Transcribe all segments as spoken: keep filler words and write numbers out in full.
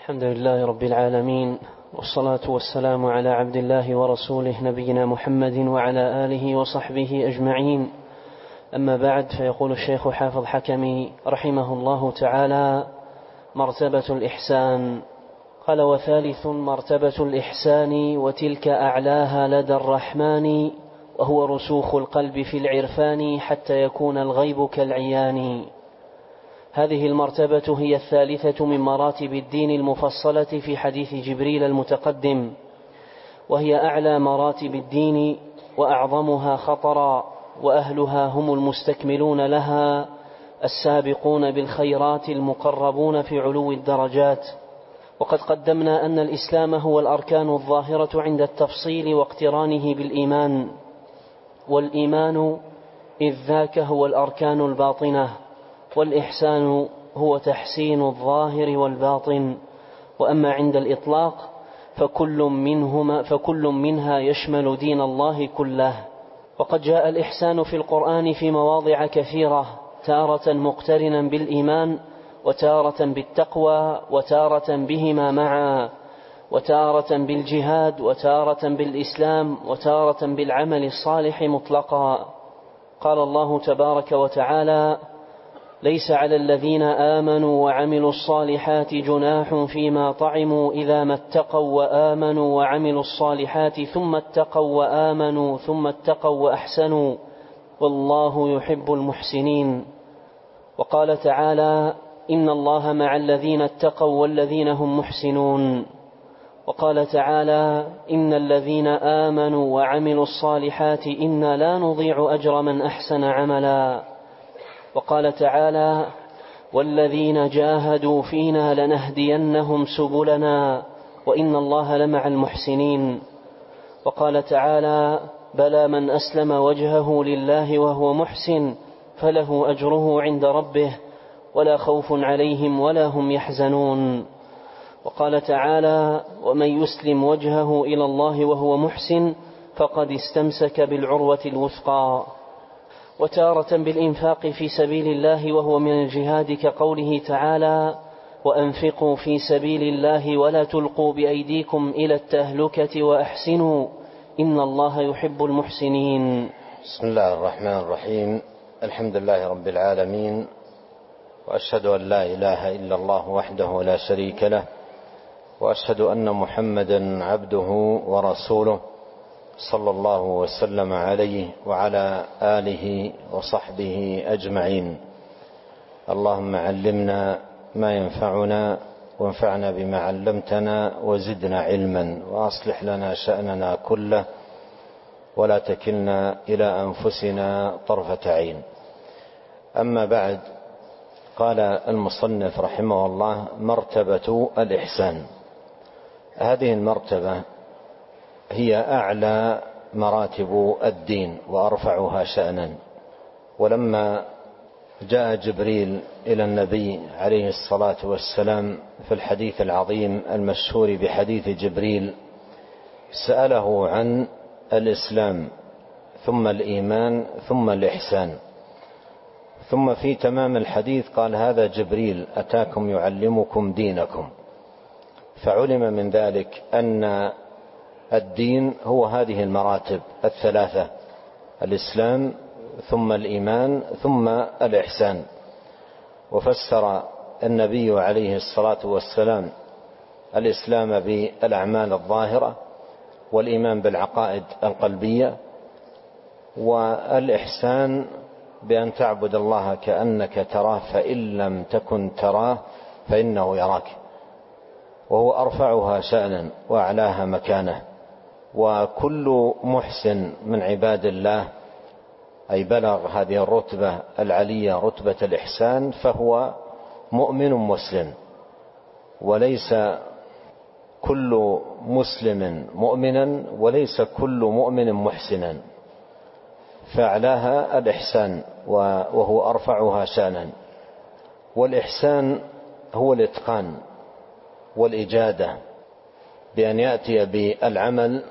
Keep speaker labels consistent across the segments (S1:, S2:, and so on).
S1: الحمد لله رب العالمين، والصلاة والسلام على عبد الله ورسوله نبينا محمد وعلى آله وصحبه أجمعين. أما بعد، فيقول الشيخ حافظ حكمي رحمه الله تعالى: مرتبة الإحسان. قال: وثالث مرتبة الإحسان، وتلك أعلاها لدى الرحمن، وهو رسوخ القلب في العرفان حتى يكون الغيب كالعيان. هذه المرتبة هي الثالثة من مراتب الدين المفصلة في حديث جبريل المتقدم، وهي أعلى مراتب الدين وأعظمها خطرا، وأهلها هم المستكملون لها السابقون بالخيرات المقربون في علو الدرجات. وقد قدمنا أن الإسلام هو الأركان الظاهرة عند التفصيل واقترانه بالإيمان، والإيمان إذ ذاك هو الأركان الباطنة، والإحسان هو تحسين الظاهر والباطن. وأما عند الإطلاق فكل منهما فكل منها يشمل دين الله كله. وقد جاء الإحسان في القرآن في مواضع كثيرة، تارة مقترنا بالإيمان، وتارة بالتقوى، وتارة بهما معا، وتارة بالجهاد، وتارة بالإسلام، وتارة بالعمل الصالح مطلقا. قال الله تبارك وتعالى: ليس على الذين آمنوا وعملوا الصالحات جناح فيما طعموا إذا ما اتقوا وآمنوا وعملوا الصالحات ثم اتقوا وآمنوا ثم اتقوا وأحسنوا والله يحب المحسنين. وقال تعالى: إن الله مع الذين اتقوا والذين هم محسنون. وقال تعالى: إن الذين آمنوا وعملوا الصالحات إنا لا نضيع أجر من أحسن عملا. وقال تعالى: والذين جاهدوا فينا لنهدينهم سبلنا وإن الله لمع المحسنين. وقال تعالى: بلى من أسلم وجهه لله وهو محسن فله أجره عند ربه ولا خوف عليهم ولا هم يحزنون. وقال تعالى: ومن يسلم وجهه إلى الله وهو محسن فقد استمسك بالعروة الوثقى. وتارة بالإنفاق في سبيل الله وهو من الجهاد، كقوله تعالى: وأنفقوا في سبيل الله ولا تلقوا بأيديكم إلى التهلكة وأحسنوا إن الله يحب المحسنين.
S2: بسم الله الرحمن الرحيم. الحمد لله رب العالمين، وأشهد أن لا إله إلا الله وحده لا شريك له، وأشهد أن محمدا عبده ورسوله صلى الله وسلم عليه وعلى آله وصحبه أجمعين. اللهم علمنا ما ينفعنا، وانفعنا بما علمتنا، وزدنا علما، وأصلح لنا شأننا كله، ولا تكلنا إلى أنفسنا طرفة عين. أما بعد، قال المصنف رحمه الله: مرتبة الإحسان. هذه المرتبة هي أعلى مراتب الدين وأرفعها شأنا. ولما جاء جبريل إلى النبي عليه الصلاة والسلام في الحديث العظيم المشهور بحديث جبريل، سأله عن الإسلام ثم الإيمان ثم الإحسان، ثم في تمام الحديث قال: هذا جبريل أتاكم يعلمكم دينكم. فعلم من ذلك أن الدين هو هذه المراتب الثلاثة: الإسلام ثم الإيمان ثم الإحسان. وفسر النبي عليه الصلاة والسلام الإسلام بالأعمال الظاهرة، والإيمان بالعقائد القلبية، والإحسان بأن تعبد الله كأنك تراه فإن لم تكن تراه فإنه يراك، وهو أرفعها شأنا وأعلاها مكانة. وكل محسن من عباد الله، أي بلغ هذه الرتبة العلية رتبة الإحسان، فهو مؤمن مسلم، وليس كل مسلم مؤمنا، وليس كل مؤمن محسنا، فأعلاها الإحسان وهو أرفعها شأنا. والإحسان هو الإتقان والإجادة، بأن يأتي بالعمل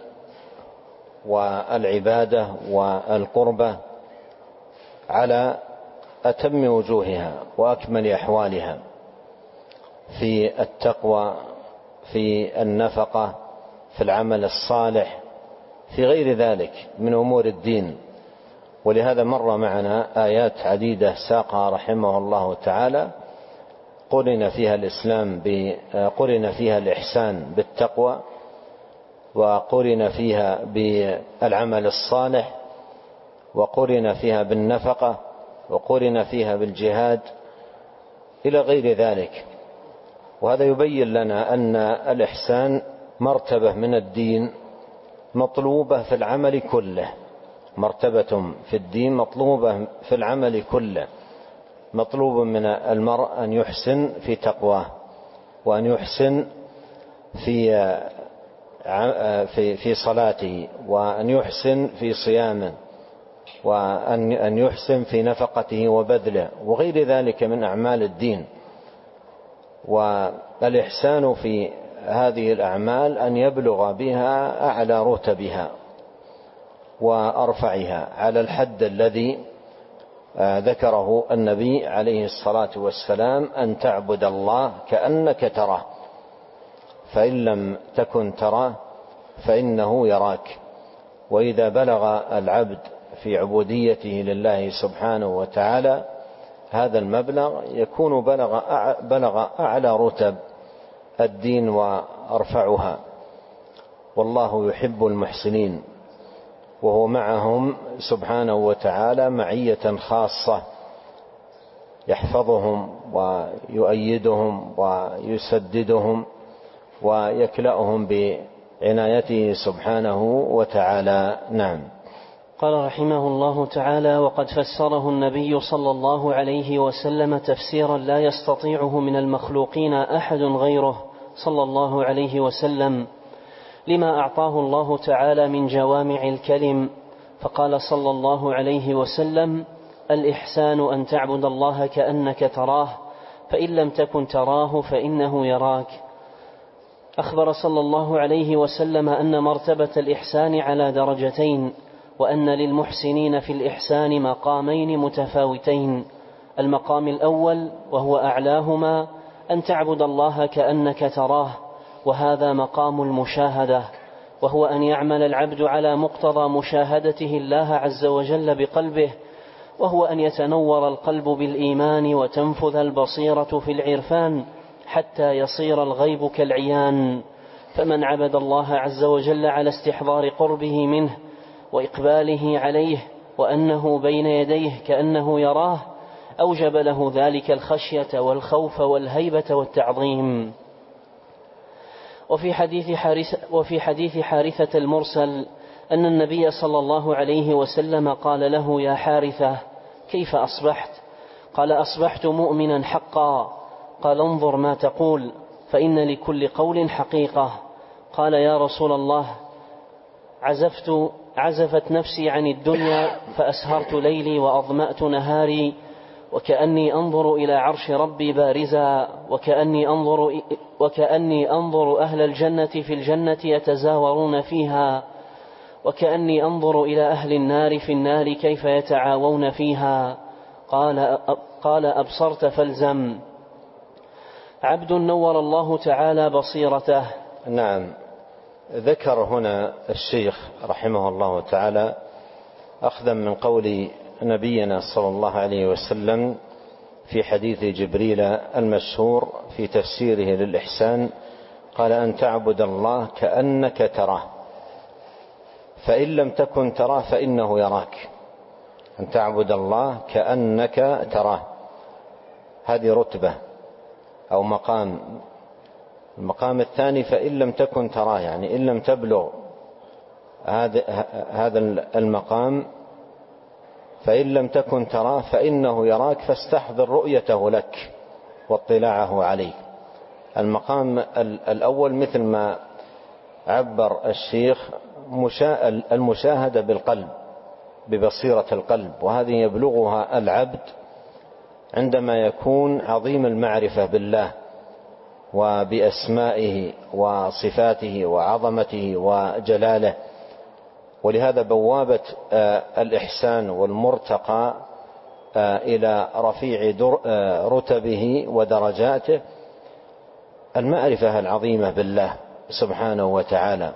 S2: والعبادة والقربة على أتم وجوهها وأكمل أحوالها في التقوى في النفقة، في العمل الصالح، في غير ذلك من أمور الدين. ولهذا مر معنا آيات عديدة ساقها رحمه الله تعالى قرن فيها الإسلام قرن فيها الإحسان بالتقوى، وقرن فيها بالعمل الصالح، وقرن فيها بالنفقة، وقرن فيها بالجهاد إلى غير ذلك. وهذا يبين لنا أن الإحسان مرتبة من الدين مطلوبة في العمل كله، مرتبة في الدين مطلوبة في العمل كله. مطلوب من المرء أن يحسن في تقواه، وأن يحسن في في في صلاته، وأن يحسن في صيامه، وأن يحسن في نفقته وبذله، وغير ذلك من أعمال الدين. والإحسان في هذه الأعمال أن يبلغ بها أعلى رتبها وأرفعها على الحد الذي ذكره النبي عليه الصلاة والسلام: أن تعبد الله كأنك تراه، فإن لم تكن تراه فإنه يراك. وإذا بلغ العبد في عبوديته لله سبحانه وتعالى هذا المبلغ يكون بلغ بلغ أعلى رتب الدين وأرفعها. والله يحب المحسنين، وهو معهم سبحانه وتعالى معية خاصة، يحفظهم ويؤيدهم ويسددهم ويكلأهم بعنايته سبحانه وتعالى. نعم.
S1: قال رحمه الله تعالى: وقد فسره النبي صلى الله عليه وسلم تفسيرا لا يستطيعه من المخلوقين أحد غيره صلى الله عليه وسلم، لما أعطاه الله تعالى من جوامع الكلم. فقال صلى الله عليه وسلم: الإحسان أن تعبد الله كأنك تراه، فإن لم تكن تراه فإنه يراك. أخبر صلى الله عليه وسلم أن مرتبة الإحسان على درجتين، وأن للمحسنين في الإحسان مقامين متفاوتين: المقام الأول وهو أعلاهما أن تعبد الله كأنك تراه، وهذا مقام المشاهدة، وهو أن يعمل العبد على مقتضى مشاهدته الله عز وجل بقلبه، وهو أن يتنور القلب بالإيمان وتنفذ البصيرة في العرفان حتى يصير الغيب كالعيان. فمن عبد الله عز وجل على استحضار قربه منه وإقباله عليه وأنه بين يديه كأنه يراه، أوجب له ذلك الخشية والخوف والهيبة والتعظيم. وفي حديث حارثة, وفي حديث حارثة المرسل أن النبي صلى الله عليه وسلم قال له: يا حارثة، كيف أصبحت؟ قال: أصبحت مؤمنا حقا. قال: انظر ما تقول، فإن لكل قول حقيقة. قال: يا رسول الله، عزفت عزفت نفسي عن الدنيا فأسهرت ليلي وأظمأت نهاري، وكأني أنظر إلى عرش ربي بارزا، وكأني أنظر, وكأني أنظر أهل الجنة في الجنة يتزاورون فيها، وكأني أنظر إلى أهل النار في النار كيف يتعاون فيها. قال, قال: أبصرت فالزم. عبد نور الله تعالى بصيرته.
S2: نعم. ذكر هنا الشيخ رحمه الله تعالى أخذا من قول نبينا صلى الله عليه وسلم في حديث جبريل المشهور في تفسيره للإحسان، قال: أن تعبد الله كأنك تراه، فإن لم تكن تراه فإنه يراك. أن تعبد الله كأنك تراه، هذه رتبة أو مقام. المقام الثاني: فإن لم تكن تراه، يعني إن لم تبلغ هذا المقام، فإن لم تكن تراه فإنه يراك، فاستحضر رؤيته لك واطلاعه عليه. المقام الأول مثل ما عبر الشيخ المشاهدة بالقلب، ببصيرة القلب، وهذه يبلغها العبد عندما يكون عظيم المعرفة بالله وبأسمائه وصفاته وعظمته وجلاله. ولهذا بوابة الإحسان والمرتقى إلى رفيع رتبه ودرجاته المعرفة العظيمة بالله سبحانه وتعالى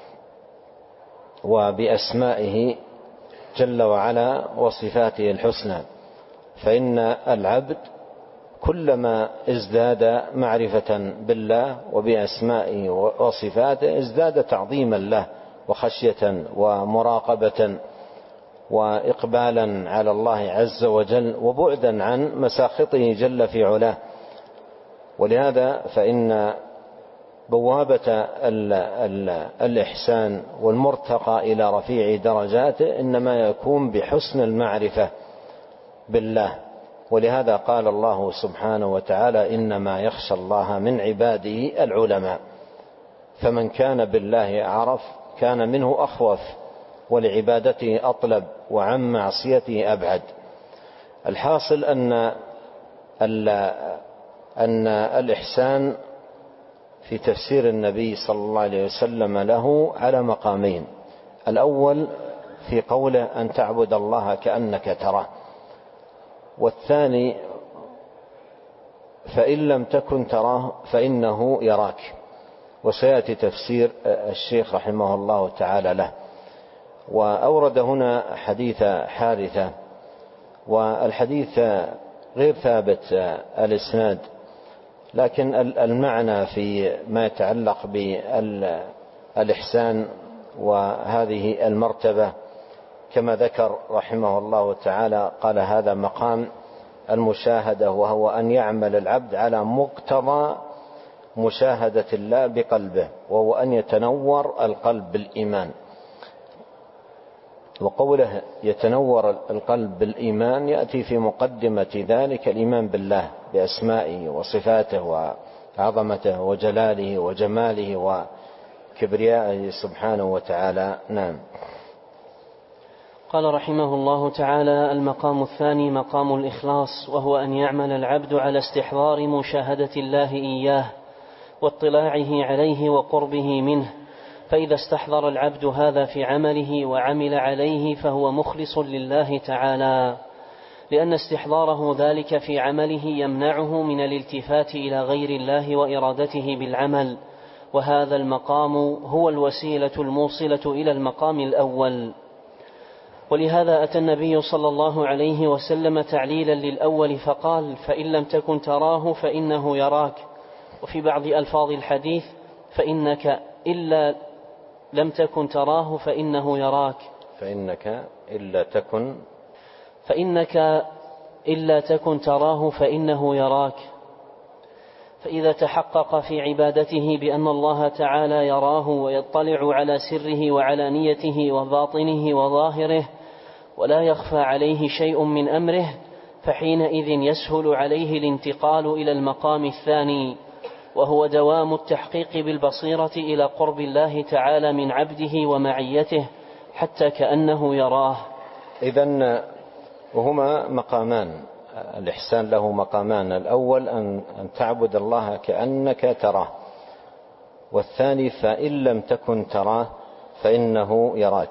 S2: وبأسمائه جل وعلا وصفاته الحسنى، فإن العبد كلما ازداد معرفة بالله وبأسمائه وصفاته ازداد تعظيما له وخشية ومراقبة وإقبالا على الله عز وجل وبعدا عن مساخطه جل في علاه. ولهذا فإن بوابة ال ال الإحسان والمرتقى إلى رفيع درجاته إنما يكون بحسن المعرفة بالله. ولهذا قال الله سبحانه وتعالى: إنما يخشى الله من عباده العلماء. فمن كان بالله أعرف كان منه أخوف، ولعبادته أطلب، وعن معصيته أبعد. الحاصل أن أن الإحسان في تفسير النبي صلى الله عليه وسلم له على مقامين: الأول في قوله أن تعبد الله كأنك تراه، والثاني فإن لم تكن تراه فإنه يراك. وسيأتي تفسير الشيخ رحمه الله تعالى له. وأورد هنا حديث حارثة، والحديث غير ثابت الإسناد، لكن المعنى في ما يتعلق بالإحسان وهذه المرتبة كما ذكر رحمه الله تعالى، قال: هذا مقام المشاهدة، وهو أن يعمل العبد على مقتضى مشاهدة الله بقلبه، وهو أن يتنور القلب بالإيمان. وقوله يتنور القلب بالإيمان يأتي في مقدمة ذلك الإيمان بالله بأسمائه وصفاته وعظمته وجلاله وجماله وكبريائه سبحانه وتعالى. نعم.
S1: قال رحمه الله تعالى: المقام الثاني مقام الإخلاص، وهو أن يعمل العبد على استحضار مشاهدة الله إياه واطلاعه عليه وقربه منه. فإذا استحضر العبد هذا في عمله وعمل عليه فهو مخلص لله تعالى، لأن استحضاره ذلك في عمله يمنعه من الالتفات إلى غير الله وإرادته بالعمل، وهذا المقام هو الوسيلة الموصلة إلى المقام الأول. ولهذا أتى النبي صلى الله عليه وسلم تعليلا للأول فقال: فإن لم تكن تراه فإنه يراك. وفي بعض ألفاظ الحديث: فإنك إلا لم تكن تراه فإنه يراك.
S2: فإنك إلا تكن
S1: فإنك إلا تكن تراه فإنه يراك. فإذا تحقق في عبادته بأن الله تعالى يراه ويطلع على سره وعلانيته وباطنه وظاهره ولا يخفى عليه شيء من أمره، فحينئذ يسهل عليه الانتقال إلى المقام الثاني، وهو دوام التحقيق بالبصيرة إلى قرب الله تعالى من عبده ومعيته حتى كأنه يراه.
S2: إذن وهما مقامان، الإحسان له مقامان: الأول أن تعبد الله كأنك تراه، والثاني فإن لم تكن تراه فإنه يراك.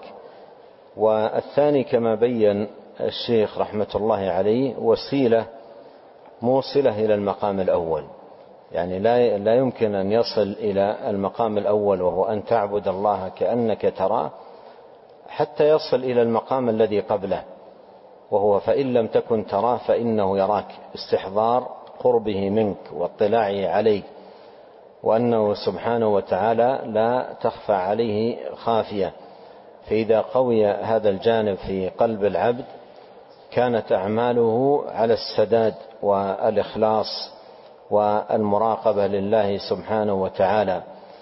S2: والثاني كما بين الشيخ رحمة الله عليه وسيلة موصلة إلى المقام الأول، يعني لا لا يمكن أن يصل إلى المقام الأول وهو أن تعبد الله كأنك تراه حتى يصل إلى المقام الذي قبله، وهو فإن لم تكن تراه فإنه يراك، استحضار قربه منك واطلاعه عليك، وأنه سبحانه وتعالى لا تخفى عليه خافية. فإذا قوي هذا الجانب في قلب العبد كانت أعماله على السداد والإخلاص والمراقبة لله سبحانه وتعالى.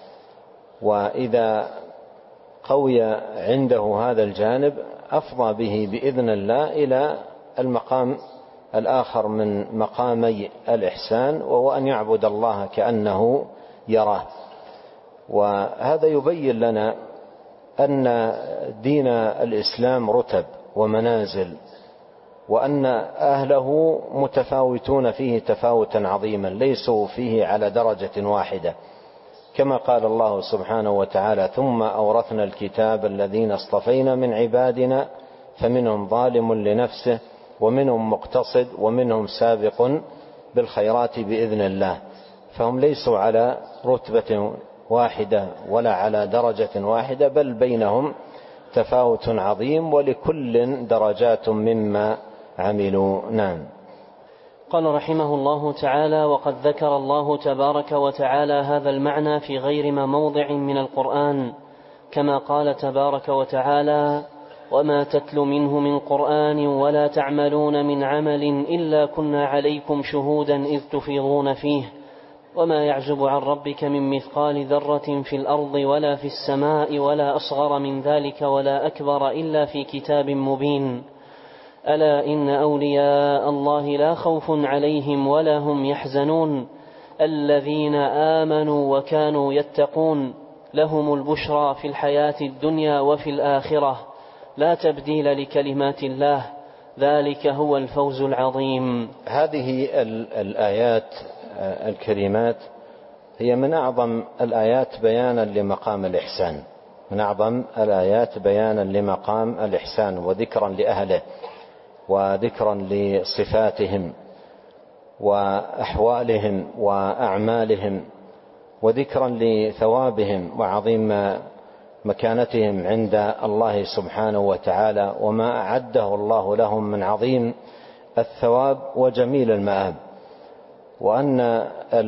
S2: وإذا قوي عنده هذا الجانب أفضى به بإذن الله إلى المقام الآخر من مقامي الإحسان، وهو أن يعبد الله كأنه يراه. وهذا يبين لنا أن دين الإسلام رتب ومنازل، وأن أهله متفاوتون فيه تفاوتا عظيما، ليسوا فيه على درجة واحدة، كما قال الله سبحانه وتعالى: ثم أورثنا الكتاب الذين اصطفينا من عبادنا فمنهم ظالم لنفسه ومنهم مقتصد ومنهم سابق بالخيرات بإذن الله. فهم ليسوا على رتبة واحدة ولا على درجة واحدة، بل بينهم تفاوت عظيم، ولكل درجات مما عملوا. نعم.
S1: قال رحمه الله تعالى: وقد ذكر الله تبارك وتعالى هذا المعنى في غير ما موضع من القرآن، كما قال تبارك وتعالى: وما تتل منه من قرآن ولا تعملون من عمل إلا كنا عليكم شهودا إذ تفيضون فيه وما يعزب عن ربك من مثقال ذرة في الأرض ولا في السماء ولا أصغر من ذلك ولا أكبر إلا في كتاب مبين. ألا إن أولياء الله لا خوف عليهم ولا هم يحزنون الذين آمنوا وكانوا يتقون لهم البشرى في الحياة الدنيا وفي الآخرة لا تبديل لكلمات الله ذلك هو الفوز العظيم.
S2: هذه الآيات الكريمات هي من أعظم الآيات بيانا لمقام الإحسان، من أعظم الآيات بيانا لمقام الإحسان وذكرا لأهله وذكرا لصفاتهم وأحوالهم وأعمالهم وذكرا لثوابهم وعظيم مكانتهم عند الله سبحانه وتعالى وما أعده الله لهم من عظيم الثواب وجميل المآب، وأن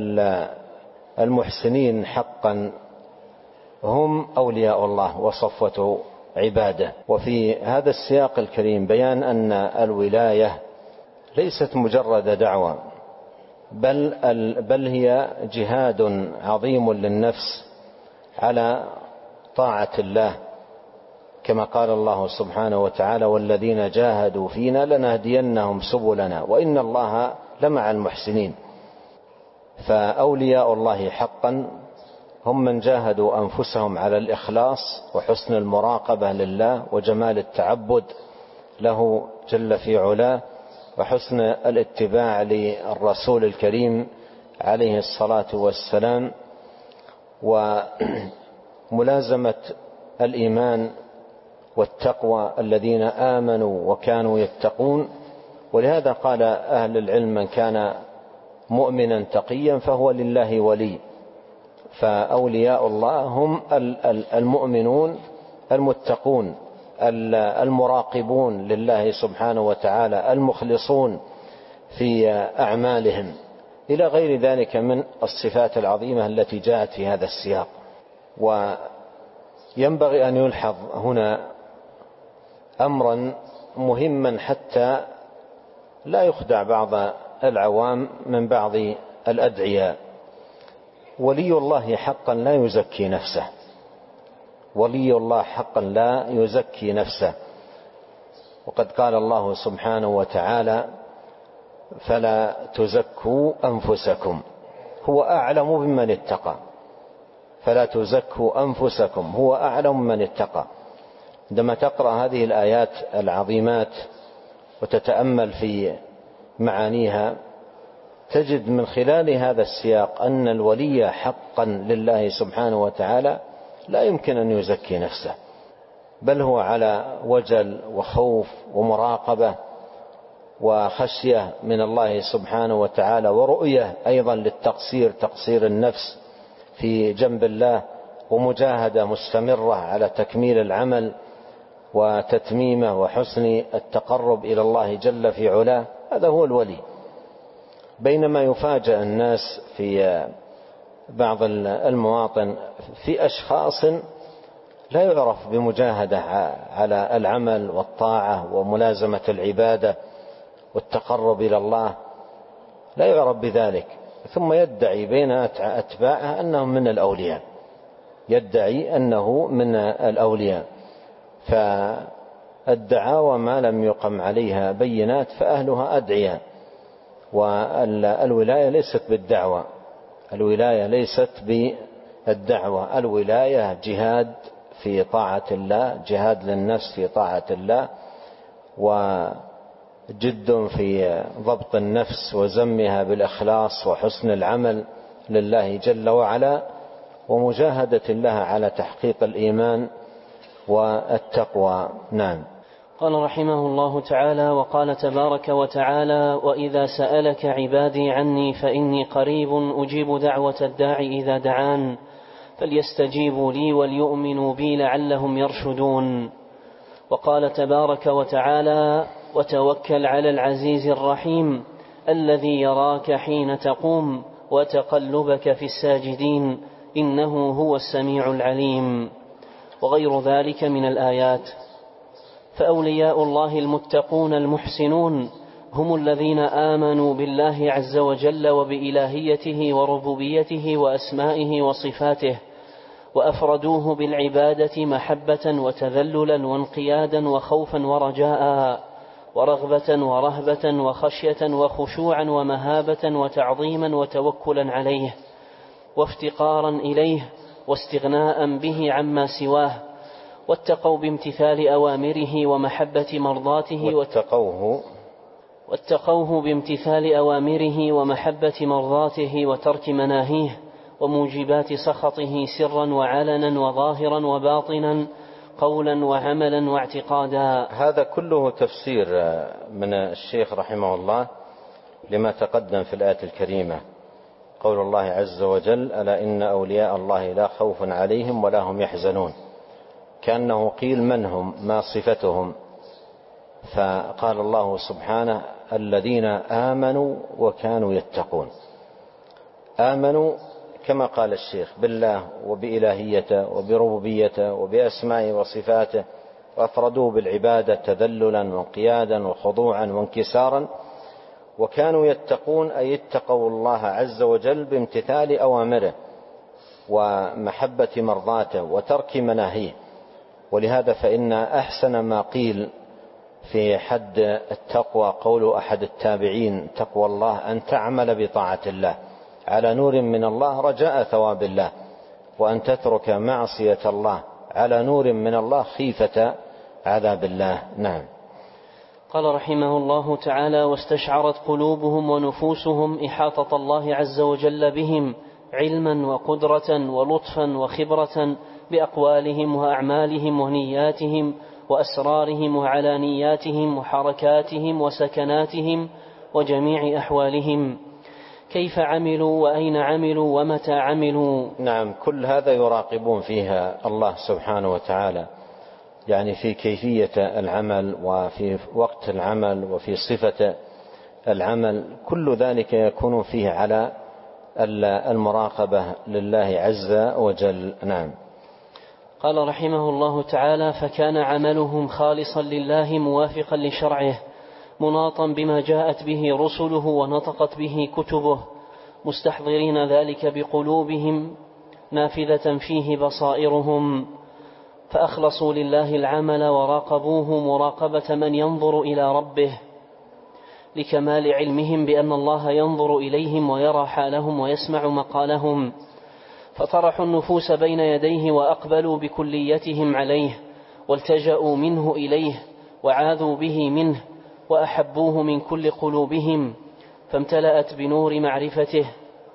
S2: المحسنين حقا هم أولياء الله وصفوة عباده. وفي هذا السياق الكريم بيان أن الولاية ليست مجرد دعوة، بل, بل هي جهاد عظيم للنفس على طاعة الله، كما قال الله سبحانه وتعالى: والذين جاهدوا فينا لنهدينهم سبلنا وإن الله لمع المحسنين. فأولياء الله حقا هم من جاهدوا أنفسهم على الإخلاص وحسن المراقبة لله وجمال التعبد له جل في علاه وحسن الاتباع للرسول الكريم عليه الصلاة والسلام وملازمة الإيمان والتقوى الذين آمنوا وكانوا يتقون. ولهذا قال أهل العلم: من كان مؤمنا تقيا فهو لله ولي. فأولياء الله هم المؤمنون المتقون المراقبون لله سبحانه وتعالى المخلصون في أعمالهم، إلى غير ذلك من الصفات العظيمة التي جاءت في هذا السياق. وينبغي أن يلحظ هنا أمرا مهما حتى لا يخدع بعض العوام من بعض الأدعياء: ولي الله حقا لا يزكي نفسه، ولي الله حقا لا يزكي نفسه. وقد قال الله سبحانه وتعالى: فلا تزكوا أنفسكم هو أعلم بمن اتقى. فلا تزكوا أنفسكم هو أعلم بمن اتقى. عندما تقرأ هذه الآيات العظيمات وتتأمل في معانيها تجد من خلال هذا السياق أن الولي حقا لله سبحانه وتعالى لا يمكن أن يزكي نفسه، بل هو على وجل وخوف ومراقبة وخشية من الله سبحانه وتعالى، ورؤية أيضا للتقصير، تقصير النفس في جنب الله، ومجاهدة مستمرة على تكميل العمل وتتميمه وحسن التقرب إلى الله جل في علاه. هذا هو الولي. بينما يفاجأ الناس في بعض المواطن في أشخاص لا يعرف بمجاهدة على العمل والطاعة وملازمة العبادة والتقرب إلى الله، لا يعرف بذلك، ثم يدعي بين أتباعه أنهم من الأولياء، يدعي أنه من الأولياء. فالدعاوى ما لم يقم عليها بينات فأهلها أدعياء. والولاية ليست بالدعوة، الولاية ليست بالدعوة، الولاية جهاد في طاعة الله، جهاد للنفس في طاعة الله، وجد في ضبط النفس وزمها بالإخلاص وحسن العمل لله جل وعلا، ومجاهدة الله على تحقيق الإيمان والتقوى. نعم.
S1: قال رحمه الله تعالى: وقال تبارك وتعالى: وإذا سألك عبادي عني فإني قريب أجيب دعوة الداع إذا دعان فليستجيبوا لي وليؤمنوا بي لعلهم يرشدون. وقال تبارك وتعالى: وتوكل على العزيز الرحيم الذي يراك حين تقوم وتقلبك في الساجدين إنه هو السميع العليم، وغير ذلك من الآيات. فأولياء الله المتقون المحسنون هم الذين آمنوا بالله عز وجل وبإلهيته وربوبيته وأسمائه وصفاته، وأفردوه بالعبادة محبة وتذللا وانقيادا وخوفا ورجاء ورغبة ورهبة وخشية وخشوعا ومهابة وتعظيما وتوكلا عليه وافتقارا إليه واستغناء به عما سواه، واتقوا بامتثال أوامره ومحبة مرضاته
S2: واتقوه
S1: واتقوه بامتثال أوامره ومحبة مرضاته وترك مناهيه وموجبات سخطه سرا وعلنا وظاهرا وباطنا قولا وعملا واعتقادا.
S2: هذا كله تفسير من الشيخ رحمه الله لما تقدم في الآية الكريمة، قول الله عز وجل: ألا إن أولياء الله لا خوف عليهم ولا هم يحزنون. كأنه قيل من هم، ما صفتهم، فقال الله سبحانه: الذين آمنوا وكانوا يتقون. آمنوا كما قال الشيخ بالله وبإلهيته وبربوبيته وبأسمائه وصفاته، وأفردوه بالعبادة تذللا وانقيادا وخضوعا وانكسارا، وكانوا يتقون أي اتقوا الله عز وجل بامتثال أوامره ومحبة مرضاته وترك مناهيه. ولهذا فإن أحسن ما قيل في حد التقوى قول أحد التابعين: تقوى الله أن تعمل بطاعة الله على نور من الله رجاء ثواب الله، وأن تترك معصية الله على نور من الله خيفة عذاب الله. نعم.
S1: قال رحمه الله تعالى: واستشعرت قلوبهم ونفوسهم إحاطة الله عز وجل بهم علما وقدرة ولطفا وخبرة بأقوالهم وأعمالهم ونياتهم وأسرارهم وعلانياتهم وحركاتهم وسكناتهم وجميع أحوالهم، كيف عملوا وأين عملوا ومتى عملوا.
S2: نعم، كل هذا يراقبون فيها الله سبحانه وتعالى، يعني في كيفية العمل وفي وقت العمل وفي صفة العمل، كل ذلك يكون فيه على المراقبة لله عز وجل. نعم.
S1: قال رحمه الله تعالى: فكان عملهم خالصا لله موافقا لشرعه مناطا بما جاءت به رسله ونطقت به كتبه، مستحضرين ذلك بقلوبهم نافذة فيه بصائرهم، فأخلصوا لله العمل وراقبوه مراقبة من ينظر إلى ربه، لكمال علمهم بأن الله ينظر إليهم ويرى حالهم ويسمع مقالهم، فطرحوا النفوس بين يديه وأقبلوا بكليتهم عليه، والتجأوا منه إليه وعاذوا به منه وأحبوه من كل قلوبهم، فامتلأت بنور معرفته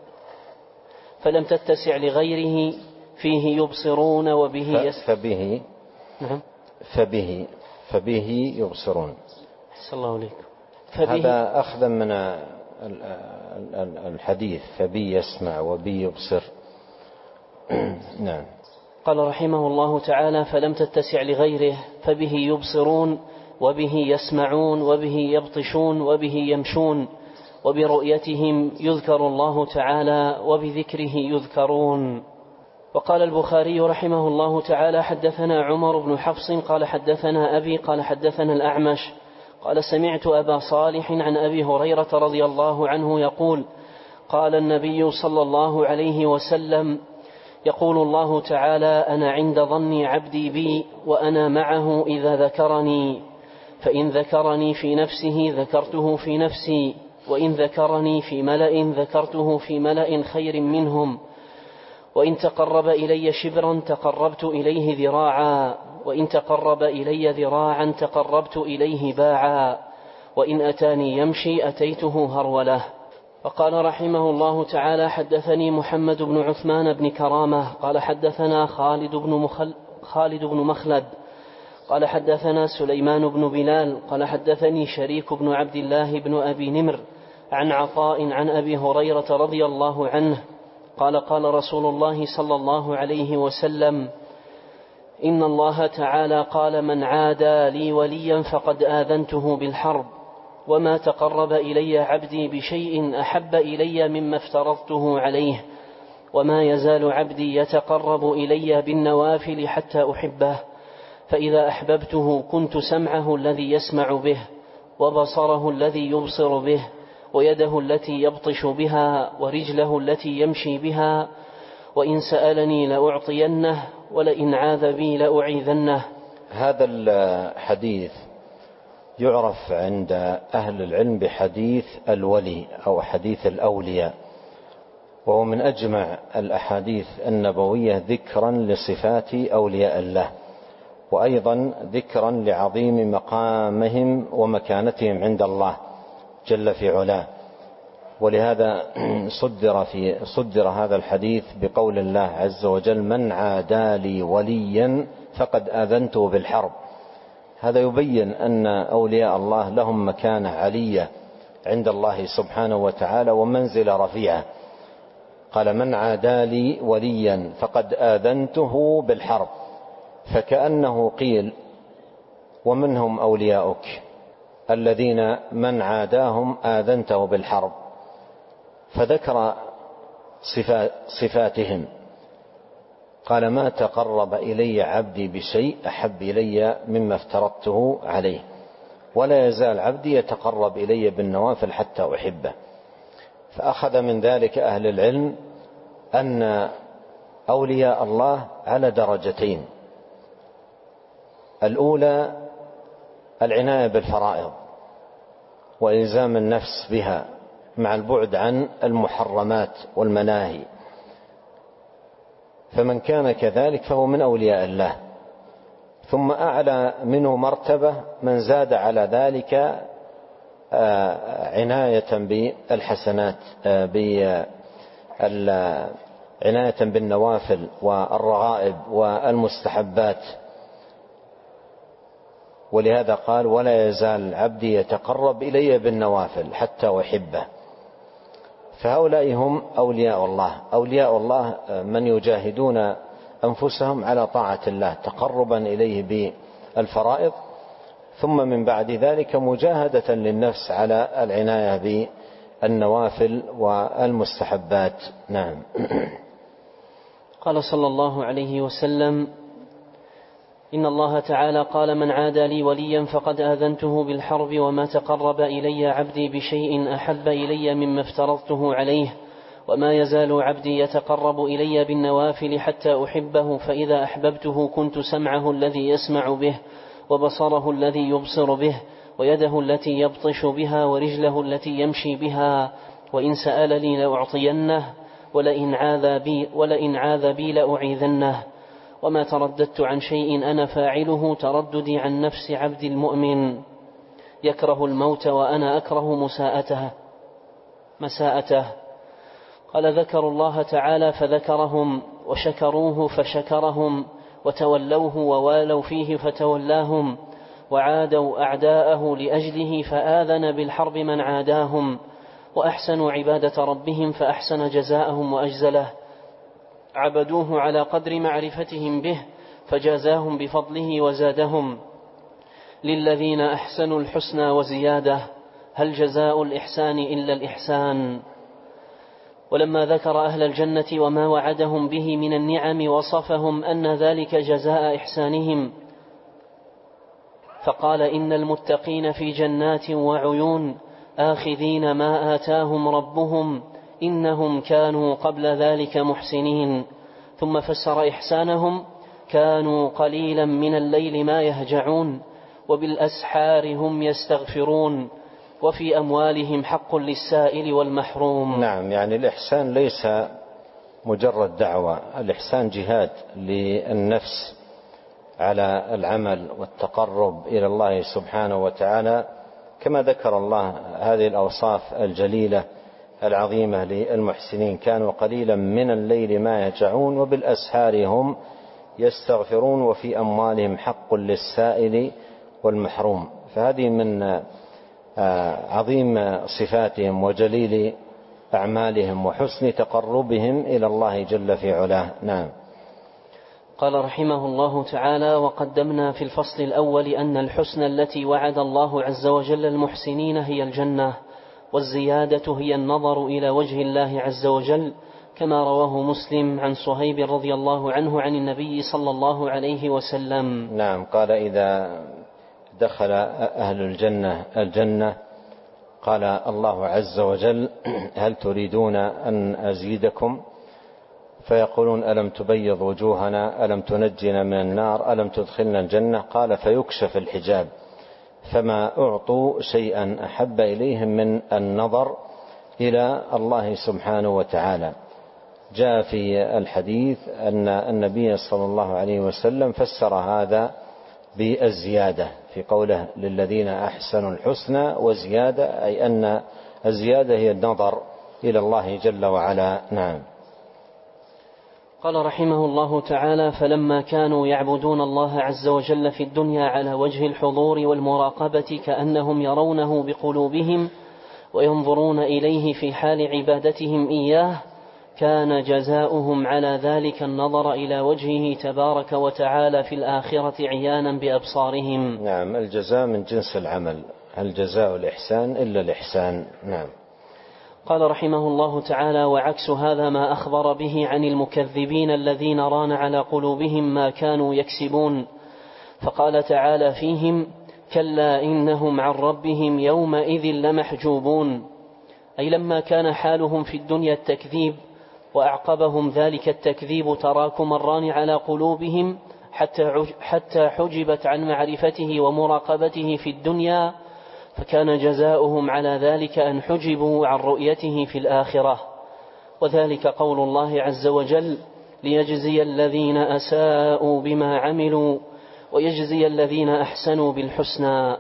S1: فلم تتسع لغيره، فيه يبصرون وبه يس...
S2: فبه
S1: نعم
S2: فبه فبه يبصرون.
S1: أحسن الله عليكم.
S2: فبه هذا أخذا من الحديث: فبي يسمع وبي يبصر. نعم.
S1: قال رحمه الله تعالى: فلم تتسع لغيره، فبه يبصرون وبه يسمعون وبه يبطشون وبه يمشون، وبرؤيتهم يذكر الله تعالى وبذكره يذكرون. وقال البخاري رحمه الله تعالى: حدثنا عمر بن حفص قال حدثنا أبي قال حدثنا الأعمش قال سمعت أبا صالح عن أبي هريرة رضي الله عنه يقول: قال النبي صلى الله عليه وسلم: يقول الله تعالى: أنا عند ظن عبدي بي وأنا معه إذا ذكرني، فإن ذكرني في نفسه ذكرته في نفسي، وإن ذكرني في ملأ ذكرته في ملأ خير منهم، وإن تقرب إلي شبرا تقربت إليه ذراعا، وإن تقرب إلي ذراعا تقربت إليه باعا، وإن أتاني يمشي أتيته هرولة. وقال رحمه الله تعالى: حدثني محمد بن عثمان بن كرامة قال حدثنا خالد بن, مخل خالد بن مخلد قال حدثنا سليمان بن بلال قال حدثني شريك بن عبد الله بن أبي نمر عن عطاء عن أبي هريرة رضي الله عنه قال قال رسول الله صلى الله عليه وسلم: إن الله تعالى قال: من عادى لي وليا فقد آذنته بالحرب، وما تقرب إلي عبدي بشيء أحب إلي مما افترضته عليه، وما يزال عبدي يتقرب إلي بالنوافل حتى أحبه، فإذا أحببته كنت سمعه الذي يسمع به، وبصره الذي يبصر به، ويده التي يبطش بها، ورجله التي يمشي بها، وإن سألني لأعطينه، ولئن عاذ بي لأعيذنه.
S2: هذا الحديث يعرف عند أهل العلم بحديث الولي أو حديث الأولياء، وهو من أجمع الأحاديث النبوية ذكرا لصفات أولياء الله، وأيضا ذكرا لعظيم مقامهم ومكانتهم عند الله جل في علاه. ولهذا صدر, في صدر هذا الحديث بقول الله عز وجل: من عادى لي وليا فقد آذنته بالحرب. هذا يبين أن أولياء الله لهم مكانة علية عند الله سبحانه وتعالى ومنزلة رفيعة. قال: من عادى لي وليا فقد آذنته بالحرب، فكأنه قيل: ومنهم أولياؤك الذين من عاداهم آذنته بالحرب، فذكر صفاتهم. قال: ما تقرب إلي عبدي بشيء أحب إلي مما افترضته عليه، ولا يزال عبدي يتقرب إلي بالنوافل حتى أحبه. فأخذ من ذلك أهل العلم أن أولياء الله على درجتين: الأولى العناية بالفرائض وإلزام النفس بها مع البعد عن المحرمات والمناهي، فمن كان كذلك فهو من أولياء الله. ثم أعلى منه مرتبة من زاد على ذلك عناية بالحسنات، عناية بالنوافل والرغائب والمستحبات. ولهذا قال: ولا يزال عبدي يتقرب إلي بالنوافل حتى أحبه. فهؤلاء هم أولياء الله. أولياء الله من يجاهدون أنفسهم على طاعة الله تقربا إليه بالفرائض، ثم من بعد ذلك مجاهدة للنفس على العناية بالنوافل والمستحبات. نعم.
S1: قال صلى الله عليه وسلم: إن الله تعالى قال: من عادى لي وليا فقد آذنته بالحرب، وما تقرب إلي عبدي بشيء أحب إلي مما افترضته عليه، وما يزال عبدي يتقرب إلي بالنوافل حتى أحبه، فإذا أحببته كنت سمعه الذي يسمع به، وبصره الذي يبصر به، ويده التي يبطش بها، ورجله التي يمشي بها، وإن سألني لأعطينه، ولئن عاذ بي, ولئن عاذ بي لأعيذنه. وما ترددت عن شيء أنا فاعله ترددي عن نفس عبد المؤمن يكره الموت وأنا أكره مساءته مساءته قال: ذكروا الله تعالى فذكرهم، وشكروه فشكرهم، وتولوه ووالوا فيه فتولاهم، وعادوا أعداءه لأجله فآذن بالحرب من عاداهم، وأحسنوا عبادة ربهم فأحسن جزاءهم وأجزله، عبدوه على قدر معرفتهم به فجازاهم بفضله وزادهم. للذين أحسنوا الحسنى وزيادة، هل جزاء الإحسان إلا الإحسان. ولما ذكر أهل الجنة وما وعدهم به من النعم وصفهم أن ذلك جزاء إحسانهم، فقال: إن المتقين في جنات وعيون آخذين ما آتاهم ربهم إنهم كانوا قبل ذلك محسنين. ثم فسر إحسانهم: كانوا قليلا من الليل ما يهجعون، وبالأسحار هم يستغفرون، وفي أموالهم حق للسائل والمحروم.
S2: نعم، يعني الإحسان ليس مجرد دعوة، الإحسان جهاد للنفس على العمل والتقرب إلى الله سبحانه وتعالى، كما ذكر الله هذه الأوصاف الجليلة العظيمة للمحسنين: كانوا قليلا من الليل ما يهجعون وبالأسحار هم يستغفرون وفي أموالهم حق للسائل والمحروم. فهذه من عظيم صفاتهم وجليل أعمالهم وحسن تقربهم إلى الله جل في علاه. نعم.
S1: قال رحمه الله تعالى: وقدمنا في الفصل الأول أن الحسنى التي وعد الله عز وجل المحسنين هي الجنة، والزيادة هي النظر إلى وجه الله عز وجل، كما رواه مسلم عن صهيب رضي الله عنه عن النبي صلى الله عليه وسلم.
S2: نعم. قال: إذا دخل أهل الجنة الجنة قال الله عز وجل: هل تريدون أن أزيدكم؟ فيقولون: ألم تبيض وجوهنا، ألم تنجنا من النار، ألم تدخلنا الجنة؟ قال: فيكشف الحجاب، فما أعطوا شيئا أحب إليهم من النظر إلى الله سبحانه وتعالى. جاء في الحديث أن النبي صلى الله عليه وسلم فسر هذا بالزيادة في قوله: للذين أحسنوا الحسنى وزيادة، أي أن الزيادة هي النظر إلى الله جل وعلا. نعم.
S1: قال رحمه الله تعالى: فلما كانوا يعبدون الله عز وجل في الدنيا على وجه الحضور والمراقبة كأنهم يرونه بقلوبهم وينظرون إليه في حال عبادتهم إياه، كان جزاؤهم على ذلك النظر إلى وجهه تبارك وتعالى في الآخرة عيانا بأبصارهم.
S2: نعم. الجزاء من جنس العمل، هل جزاء الإحسان إلا الإحسان. نعم.
S1: قال رحمه الله تعالى: وعكس هذا ما أخبر به عن المكذبين الذين ران على قلوبهم ما كانوا يكسبون، فقال تعالى فيهم: كلا إنهم عن ربهم يومئذ لمحجوبون، أي لما كان حالهم في الدنيا التكذيب، وأعقبهم ذلك التكذيب تراكم الران على قلوبهم حتى حجبت عن معرفته ومراقبته في الدنيا، فكان جزاؤهم على ذلك أن حجبوا عن رؤيته في الآخرة. وذلك قول الله عز وجل: ليجزي الذين أساءوا بما عملوا ويجزي الذين أحسنوا بالحسنى.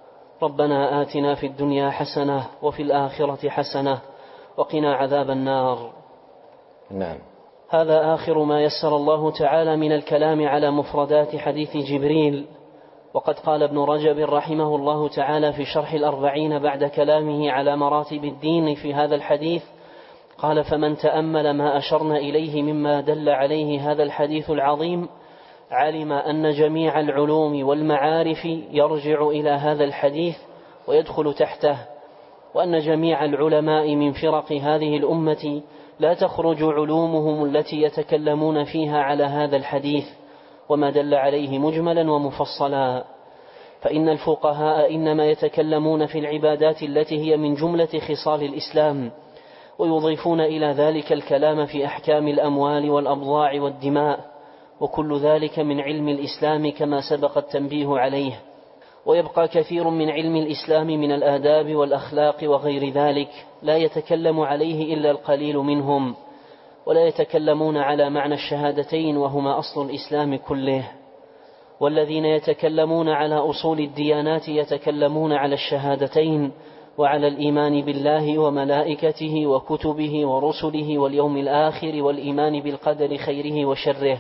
S1: ربنا آتنا في الدنيا حسنة وفي الآخرة حسنة وقنا عذاب النار.
S2: نعم.
S1: هذا آخر ما يسر الله تعالى من الكلام على مفردات حديث جبريل. وقد قال ابن رجب رحمه الله تعالى في شرح الأربعين بعد كلامه على مراتب الدين في هذا الحديث، قال: فمن تأمل ما أشرنا إليه مما دل عليه هذا الحديث العظيم علم أن جميع العلوم والمعارف يرجع إلى هذا الحديث ويدخل تحته، وأن جميع العلماء من فرق هذه الأمة لا تخرج علومهم التي يتكلمون فيها على هذا الحديث وما دل عليه مجملا ومفصلا، فإن الفقهاء إنما يتكلمون في العبادات التي هي من جملة خصال الإسلام، ويضيفون إلى ذلك الكلام في أحكام الأموال والأبضاع والدماء، وكل ذلك من علم الإسلام كما سبق التنبيه عليه. ويبقى كثير من علم الإسلام من الآداب والأخلاق وغير ذلك لا يتكلم عليه إلا القليل منهم، ولا يتكلمون على معنى الشهادتين وهما أصل الإسلام كله. والذين يتكلمون على أصول الديانات يتكلمون على الشهادتين وعلى الإيمان بالله وملائكته وكتبه ورسله واليوم الآخر والإيمان بالقدر خيره وشره.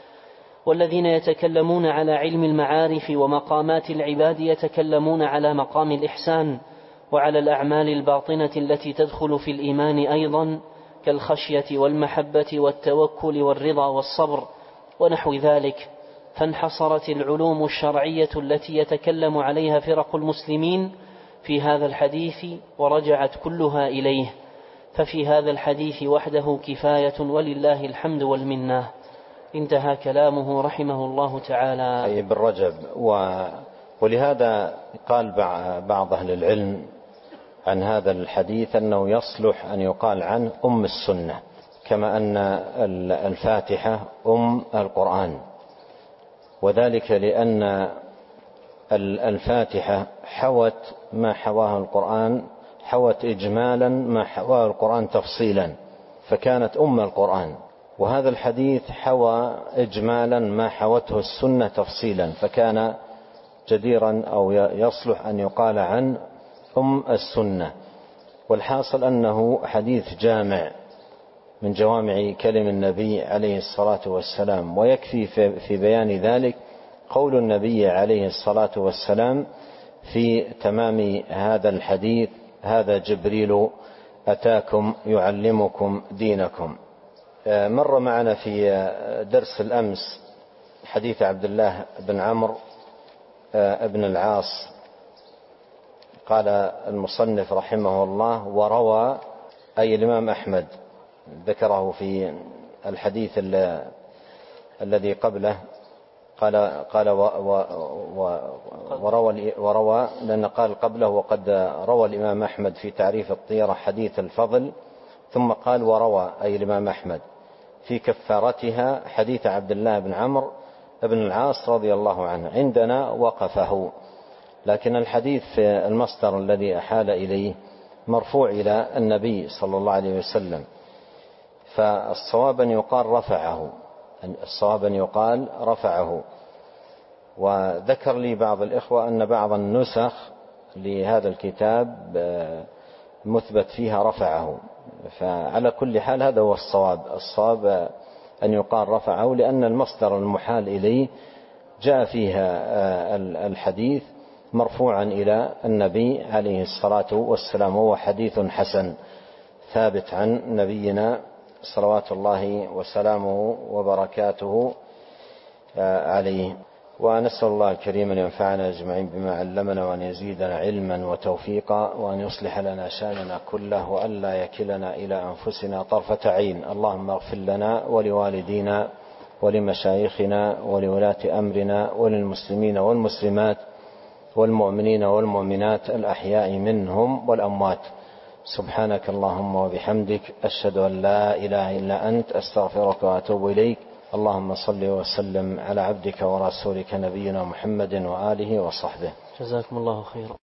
S1: والذين يتكلمون على علم المعارف ومقامات العباد يتكلمون على مقام الإحسان وعلى الأعمال الباطنة التي تدخل في الإيمان أيضا، كالخشية والمحبة والتوكل والرضا والصبر ونحو ذلك. فانحصرت العلوم الشرعية التي يتكلم عليها فرق المسلمين في هذا الحديث ورجعت كلها إليه، ففي هذا الحديث وحده كفاية ولله الحمد والمنة. انتهى كلامه رحمه الله تعالى.
S2: أي ابن رجب. ولهذا قال بعض أهل العلم عن هذا الحديث أنه يصلح أن يقال عنه أم السنة، كما أن الفاتحة أم القرآن، وذلك لأن الفاتحة حوت ما حواه القرآن، حوت إجمالا ما حواه القرآن تفصيلا، فكانت أم القرآن. وهذا الحديث حوى إجمالا ما حوته السنة تفصيلا، فكان جديرا أو يصلح أن يقال عن أم السنة. والحاصل أنه حديث جامع من جوامع كلم النبي عليه الصلاة والسلام. ويكفي في بيان ذلك قول النبي عليه الصلاة والسلام في تمام هذا الحديث: هذا جبريل أتاكم يعلمكم دينكم. مر معنا في درس الأمس حديث عبد الله بن عمرو بن العاص. قال المصنف رحمه الله: وروى، أي الإمام أحمد، ذكره في الحديث الذي قبله، قال قال وروى وروى لأن قال قبله: وقد روى الإمام أحمد في تعريف الطيرة حديث الفضل، ثم قال وروى، أي الإمام أحمد، في كفارتها حديث عبد الله بن عمرو بن العاص رضي الله عنه. عندنا وقفه، لكن الحديث في المصدر الذي أحال إليه مرفوع إلى النبي صلى الله عليه وسلم، فالصواب أن يقال رفعه، الصواب أن يقال رفعه. وذكر لي بعض الإخوة أن بعض النسخ لهذا الكتاب مثبت فيها رفعه، فعلى كل حال هذا هو الصواب. الصواب أن يقال رفعه، لأن المصدر المحال إليه جاء فيها الحديث مرفوعا إلى النبي عليه الصلاة والسلام، وهو حديث حسن ثابت عن نبينا صلوات الله وسلامه وبركاته عليه. ونسأل الله الكريم أن ينفعنا أجمعين بما علمنا، وأن يزيدنا علما وتوفيقا، وأن يصلح لنا شأننا كله، وأن لا يكلنا إلى أنفسنا طرفة عين. اللهم اغفر لنا ولوالدينا ولمشايخنا ولولاة أمرنا وللمسلمين والمسلمات والمؤمنين والمؤمنات الأحياء منهم والأموات. سبحانك اللهم وبحمدك، أشهد أن لا إله إلا أنت، أستغفرك وأتوب إليك. اللهم صل وسلم على عبدك ورسولك نبينا محمد وآله وصحبه.
S1: جزاكم الله خيرا.